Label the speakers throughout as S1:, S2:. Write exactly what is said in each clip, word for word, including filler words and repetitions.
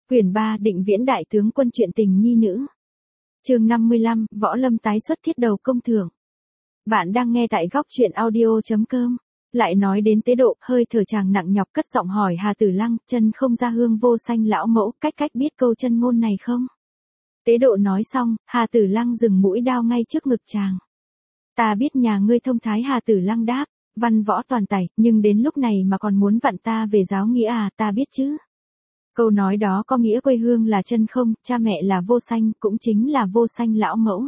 S1: Quyển ba Định Viễn Đại Tướng Quân Chuyện Tình Nhi Nữ. Chương năm mươi lăm, Võ Lâm tái xuất thiết đầu công thưởng. Bạn đang nghe tại góc truyện audio.com. Lại nói đến Tế Độ, hơi thở chàng nặng nhọc cất giọng hỏi Hà Tử Lăng, chân không ra hương vô sanh lão mẫu, cách cách biết câu chân ngôn này không? Tế Độ nói xong, Hà Tử Lăng dừng mũi đao ngay trước ngực chàng. Ta biết nhà ngươi thông thái. Hà Tử Lăng đáp, văn võ toàn tài, nhưng đến lúc này mà còn muốn vặn ta về giáo nghĩa à? Ta biết chứ. Câu nói đó có nghĩa quê hương là chân không, cha mẹ là vô sanh, cũng chính là vô sanh lão mẫu.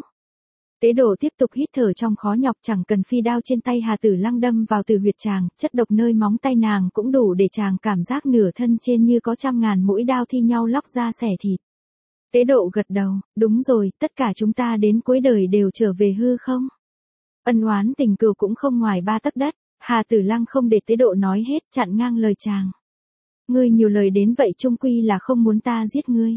S1: Tế Độ tiếp tục hít thở trong khó nhọc, chẳng cần phi đao trên tay Hà Tử Lăng đâm vào từ huyệt chàng, chất độc nơi móng tay nàng cũng đủ để chàng cảm giác nửa thân trên như có trăm ngàn mũi đao thi nhau lóc ra xẻ thịt. Tế Độ gật đầu, đúng rồi, tất cả chúng ta đến cuối đời đều trở về hư không? Ân oán tình cừu cũng không ngoài ba tấc đất. Hà Tử Lăng không để Tế Độ nói hết, chặn ngang lời chàng. Ngươi nhiều lời đến vậy chung quy là không muốn ta giết ngươi.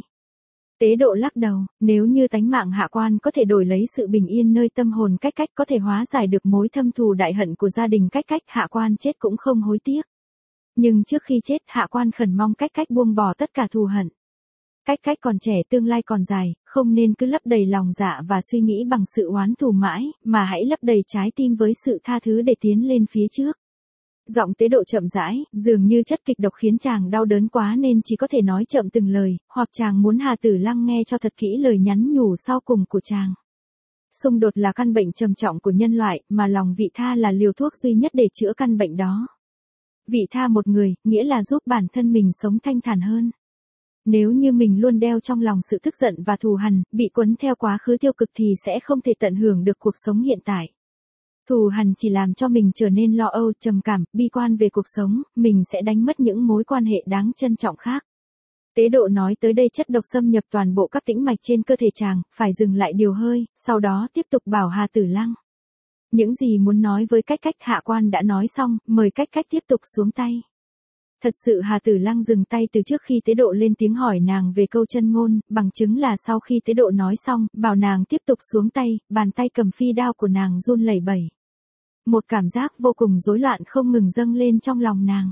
S1: Tế Độ lắc đầu, nếu như tánh mạng hạ quan có thể đổi lấy sự bình yên nơi tâm hồn, cách cách có thể hóa giải được mối thâm thù đại hận của gia đình, cách cách hạ quan chết cũng không hối tiếc. Nhưng trước khi chết, hạ quan khẩn mong cách cách buông bỏ tất cả thù hận. Cách cách còn trẻ, tương lai còn dài, không nên cứ lấp đầy lòng dạ và suy nghĩ bằng sự oán thù mãi, mà hãy lấp đầy trái tim với sự tha thứ để tiến lên phía trước. Giọng Tế Độ chậm rãi, dường như chất kịch độc khiến chàng đau đớn quá nên chỉ có thể nói chậm từng lời, hoặc chàng muốn Hà Tử Lăng nghe cho thật kỹ lời nhắn nhủ sau cùng của chàng. Xung đột là căn bệnh trầm trọng của nhân loại, mà lòng vị tha là liều thuốc duy nhất để chữa căn bệnh đó. Vị tha một người, nghĩa là giúp bản thân mình sống thanh thản hơn. Nếu như mình luôn đeo trong lòng sự tức giận và thù hằn, bị quấn theo quá khứ tiêu cực thì sẽ không thể tận hưởng được cuộc sống hiện tại. Thù hằn chỉ làm cho mình trở nên lo âu, trầm cảm, bi quan về cuộc sống, mình sẽ đánh mất những mối quan hệ đáng trân trọng khác. Tế Độ nói tới đây chất độc xâm nhập toàn bộ các tĩnh mạch trên cơ thể chàng, phải dừng lại điều hơi, sau đó tiếp tục bảo Hà Tử Lăng. Những gì muốn nói với cách cách hạ quan đã nói xong, mời cách cách tiếp tục xuống tay. Thật sự Hà Tử Lăng dừng tay từ trước khi Tế Độ lên tiếng hỏi nàng về câu chân ngôn, bằng chứng là sau khi Tế Độ nói xong, bảo nàng tiếp tục xuống tay, bàn tay cầm phi đao của nàng run lẩy bẩy. Một cảm giác vô cùng rối loạn không ngừng dâng lên trong lòng nàng.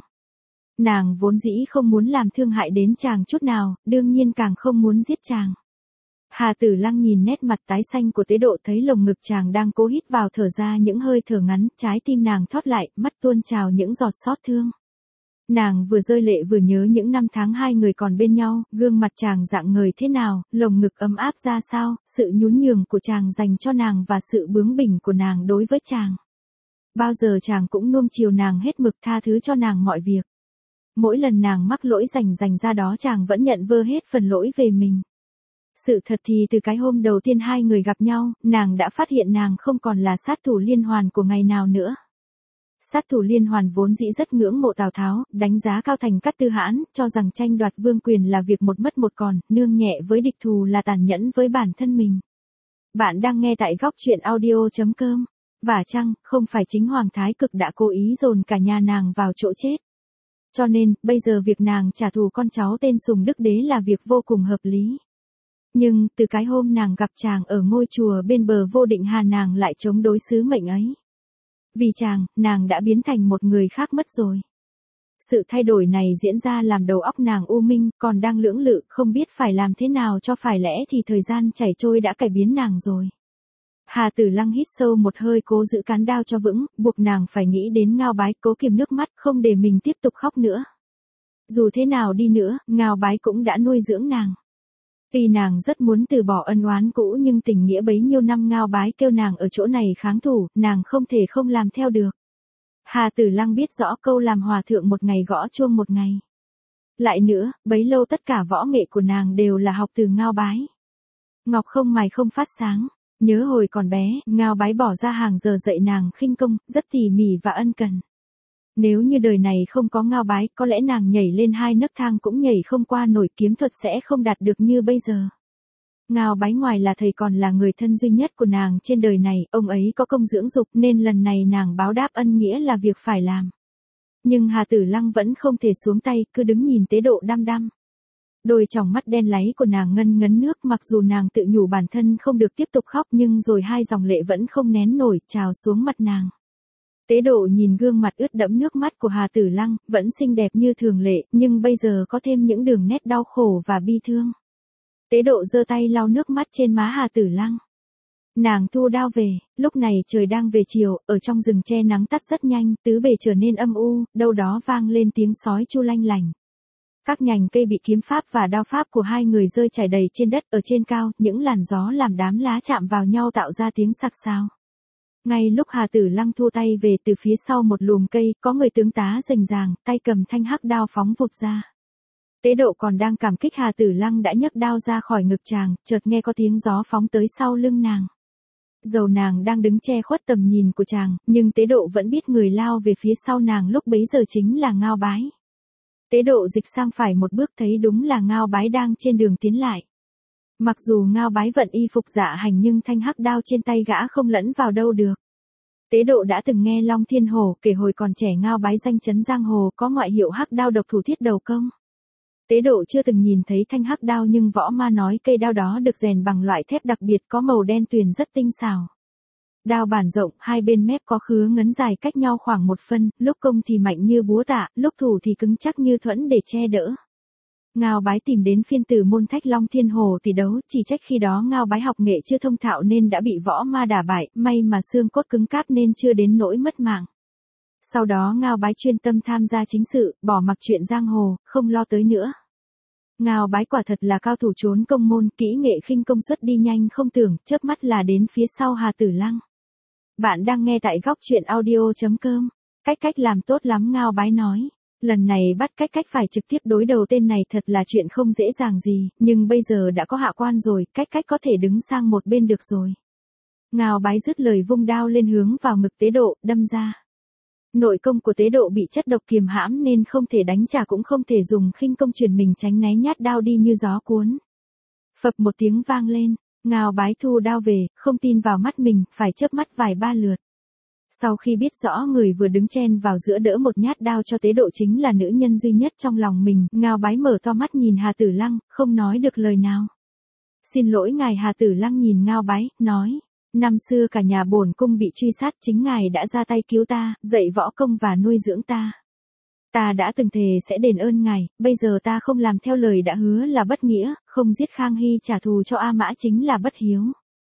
S1: Nàng vốn dĩ không muốn làm thương hại đến chàng chút nào, đương nhiên càng không muốn giết chàng. Hà Tử Lăng nhìn nét mặt tái xanh của Tế Độ, thấy lồng ngực chàng đang cố hít vào thở ra những hơi thở ngắn, trái tim nàng thót lại, mắt tuôn trào những giọt xót thương. Nàng vừa rơi lệ vừa nhớ những năm tháng hai người còn bên nhau, gương mặt chàng rạng ngời thế nào, lồng ngực ấm áp ra sao, sự nhún nhường của chàng dành cho nàng và sự bướng bỉnh của nàng đối với chàng. Bao giờ chàng cũng nuông chiều nàng hết mực, tha thứ cho nàng mọi việc. Mỗi lần nàng mắc lỗi rành rành ra đó chàng vẫn nhận vơ hết phần lỗi về mình. Sự thật thì từ cái hôm đầu tiên hai người gặp nhau, nàng đã phát hiện nàng không còn là sát thủ liên hoàn của ngày nào nữa. Sát thủ liên hoàn vốn dĩ rất ngưỡng mộ Tào Tháo, đánh giá cao Thành Cát Tư Hãn, cho rằng tranh đoạt vương quyền là việc một mất một còn, nương nhẹ với địch thù là tàn nhẫn với bản thân mình. Bạn đang nghe tại góc truyện audio.com. Và chăng, không phải chính Hoàng Thái Cực đã cố ý dồn cả nhà nàng vào chỗ chết. Cho nên, bây giờ việc nàng trả thù con cháu tên Sùng Đức Đế là việc vô cùng hợp lý. Nhưng, từ cái hôm nàng gặp chàng ở ngôi chùa bên bờ Vô Định Hà, nàng lại chống đối sứ mệnh ấy. Vì chàng, nàng đã biến thành một người khác mất rồi. Sự thay đổi này diễn ra làm đầu óc nàng u minh, còn đang lưỡng lự, không biết phải làm thế nào cho phải lẽ thì thời gian chảy trôi đã cải biến nàng rồi. Hà Tử Lăng hít sâu một hơi, cố giữ cán đao cho vững, buộc nàng phải nghĩ đến Ngao Bái, cố kiềm nước mắt, không để mình tiếp tục khóc nữa. Dù thế nào đi nữa, Ngao Bái cũng đã nuôi dưỡng nàng. Tuy nàng rất muốn từ bỏ ân oán cũ nhưng tình nghĩa bấy nhiêu năm Ngao Bái kêu nàng ở chỗ này kháng thủ, nàng không thể không làm theo được. Hà Tử Lăng biết rõ câu làm hòa thượng một ngày gõ chuông một ngày. Lại nữa, bấy lâu tất cả võ nghệ của nàng đều là học từ Ngao Bái. Ngọc không mài không phát sáng. Nhớ hồi còn bé, Ngao Bái bỏ ra hàng giờ dạy nàng khinh công, rất tỉ mỉ và ân cần. Nếu như đời này không có Ngao Bái, có lẽ nàng nhảy lên hai nấc thang cũng nhảy không qua nổi, kiếm thuật sẽ không đạt được như bây giờ. Ngao Bái ngoài là thầy còn là người thân duy nhất của nàng trên đời này, ông ấy có công dưỡng dục nên lần này nàng báo đáp ân nghĩa là việc phải làm. Nhưng Hà Tử Lăng vẫn không thể xuống tay, cứ đứng nhìn Tế Độ đăm đăm. Đôi tròng mắt đen láy của nàng ngân ngấn nước, mặc dù nàng tự nhủ bản thân không được tiếp tục khóc nhưng rồi hai dòng lệ vẫn không nén nổi, trào xuống mặt nàng. Tế Độ nhìn gương mặt ướt đẫm nước mắt của Hà Tử Lăng, vẫn xinh đẹp như thường lệ, nhưng bây giờ có thêm những đường nét đau khổ và bi thương. Tế Độ giơ tay lau nước mắt trên má Hà Tử Lăng. Nàng thu đao về, lúc này trời đang về chiều, ở trong rừng tre nắng tắt rất nhanh, tứ bề trở nên âm u, đâu đó vang lên tiếng sói chu lanh lành. Các nhành cây bị kiếm pháp và đao pháp của hai người rơi trải đầy trên đất, ở trên cao, những làn gió làm đám lá chạm vào nhau tạo ra tiếng sặc sao. Ngay lúc Hà Tử Lăng thu tay về, từ phía sau một lùm cây, có người tướng tá rành ràng, tay cầm thanh hắc đao phóng vụt ra. Tế Độ còn đang cảm kích, Hà Tử Lăng đã nhấc đao ra khỏi ngực chàng, chợt nghe có tiếng gió phóng tới sau lưng nàng. Dầu nàng đang đứng che khuất tầm nhìn của chàng, nhưng Tế Độ vẫn biết người lao về phía sau nàng lúc bấy giờ chính là Ngao Bái. Tế Độ dịch sang phải một bước, thấy đúng là Ngao Bái đang trên đường tiến lại. Mặc dù Ngao Bái vận y phục dạ hành nhưng thanh hắc đao trên tay gã không lẫn vào đâu được. Tế Độ đã từng nghe Long Thiên Hổ kể hồi còn trẻ Ngao Bái danh chấn giang hồ, có ngoại hiệu hắc đao độc thủ thiết đầu công. Tế Độ chưa từng nhìn thấy thanh hắc đao, nhưng võ ma nói cây đao đó được rèn bằng loại thép đặc biệt có màu đen tuyền rất tinh xảo. Đao bản rộng, hai bên mép có khứa ngấn dài cách nhau khoảng một phân, lúc công thì mạnh như búa tạ, lúc thủ thì cứng chắc như thuẫn để che đỡ. Ngao Bái tìm đến phiên tử môn Thách Long Thiên Hồ tỷ đấu, chỉ trách khi đó Ngao Bái học nghệ chưa thông thạo nên đã bị võ ma đả bại, may mà xương cốt cứng cáp nên chưa đến nỗi mất mạng. Sau đó Ngao Bái chuyên tâm tham gia chính sự, bỏ mặc chuyện giang hồ, không lo tới nữa. Ngao Bái quả thật là cao thủ trốn công môn, kỹ nghệ khinh công xuất đi nhanh không tưởng, chớp mắt là đến phía sau Hà Tử Lăng. Bạn đang nghe tại góc truyện audio chấm com. Cách cách làm tốt lắm, Ngao Bái nói. Lần này bắt cách cách phải trực tiếp đối đầu tên này thật là chuyện không dễ dàng gì, nhưng bây giờ đã có hạ quan rồi, cách cách có thể đứng sang một bên được rồi. Ngao Bái dứt lời vung đao lên hướng vào ngực Tế Độ, đâm ra. Nội công của Tế Độ bị chất độc kiềm hãm nên không thể đánh trả cũng không thể dùng khinh công chuyển mình tránh né, nhát đao đi như gió cuốn. Phập một tiếng vang lên, Ngao Bái thu đao về, không tin vào mắt mình, phải chớp mắt vài ba lượt. Sau khi biết rõ người vừa đứng chen vào giữa đỡ một nhát đao cho Tế Độ chính là nữ nhân duy nhất trong lòng mình, Ngao Bái mở to mắt nhìn Hà Tử Lăng, không nói được lời nào. Xin lỗi ngài. Hà Tử Lăng nhìn Ngao Bái, nói. Năm xưa cả nhà bổn cung bị truy sát, chính ngài đã ra tay cứu ta, dạy võ công và nuôi dưỡng ta. Ta đã từng thề sẽ đền ơn ngài, bây giờ ta không làm theo lời đã hứa là bất nghĩa, không giết Khang Hy trả thù cho A Mã chính là bất hiếu.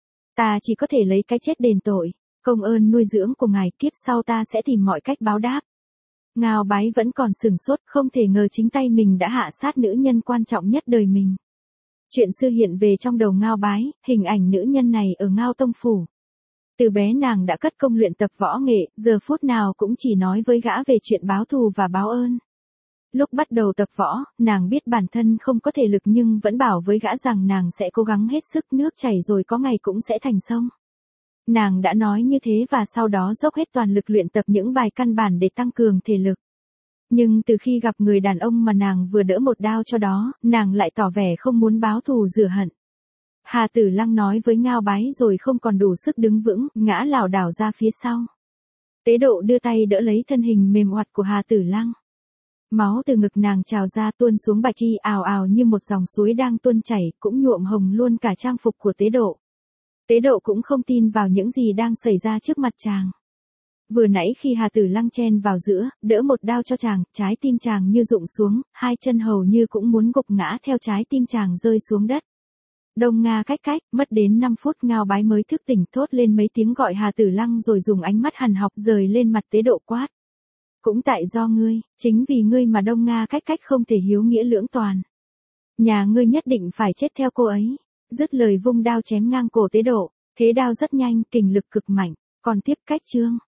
S1: Ta chỉ có thể lấy cái chết đền tội, công ơn nuôi dưỡng của ngài kiếp sau ta sẽ tìm mọi cách báo đáp. Ngao Bái vẫn còn sửng sốt, không thể ngờ chính tay mình đã hạ sát nữ nhân quan trọng nhất đời mình. Chuyện xưa hiện về trong đầu Ngao Bái, hình ảnh nữ nhân này ở Ngao Tông Phủ. Từ bé nàng đã cất công luyện tập võ nghệ, giờ phút nào cũng chỉ nói với gã về chuyện báo thù và báo ơn. Lúc bắt đầu tập võ, nàng biết bản thân không có thể lực nhưng vẫn bảo với gã rằng nàng sẽ cố gắng hết sức, nước chảy rồi có ngày cũng sẽ thành sông. Nàng đã nói như thế và sau đó dốc hết toàn lực luyện tập những bài căn bản để tăng cường thể lực. Nhưng từ khi gặp người đàn ông mà nàng vừa đỡ một đao cho đó, nàng lại tỏ vẻ không muốn báo thù rửa hận. Hà Tử Lăng nói với Ngao Bái rồi không còn đủ sức đứng vững, ngã lảo đảo ra phía sau. Tế Độ đưa tay đỡ lấy thân hình mềm oặt của Hà Tử Lăng. Máu từ ngực nàng trào ra tuôn xuống bạch y ào ào như một dòng suối đang tuôn chảy, cũng nhuộm hồng luôn cả trang phục của Tế Độ. Tế Độ cũng không tin vào những gì đang xảy ra trước mặt chàng. Vừa nãy khi Hà Tử Lăng chen vào giữa, đỡ một đao cho chàng, trái tim chàng như rụng xuống, hai chân hầu như cũng muốn gục ngã theo trái tim chàng rơi xuống đất. Đông Nga cách cách, mất đến năm phút Ngao Bái mới thức tỉnh, thốt lên mấy tiếng gọi Hà Tử Lăng rồi dùng ánh mắt hằn học rời lên mặt Tế Độ quát. Cũng tại do ngươi, chính vì ngươi mà Đông Nga cách cách không thể hiếu nghĩa lưỡng toàn. Nhà ngươi nhất định phải chết theo cô ấy. Dứt lời vung đao chém ngang cổ Tế Độ, thế đao rất nhanh, kình lực cực mạnh, còn tiếp cách chương.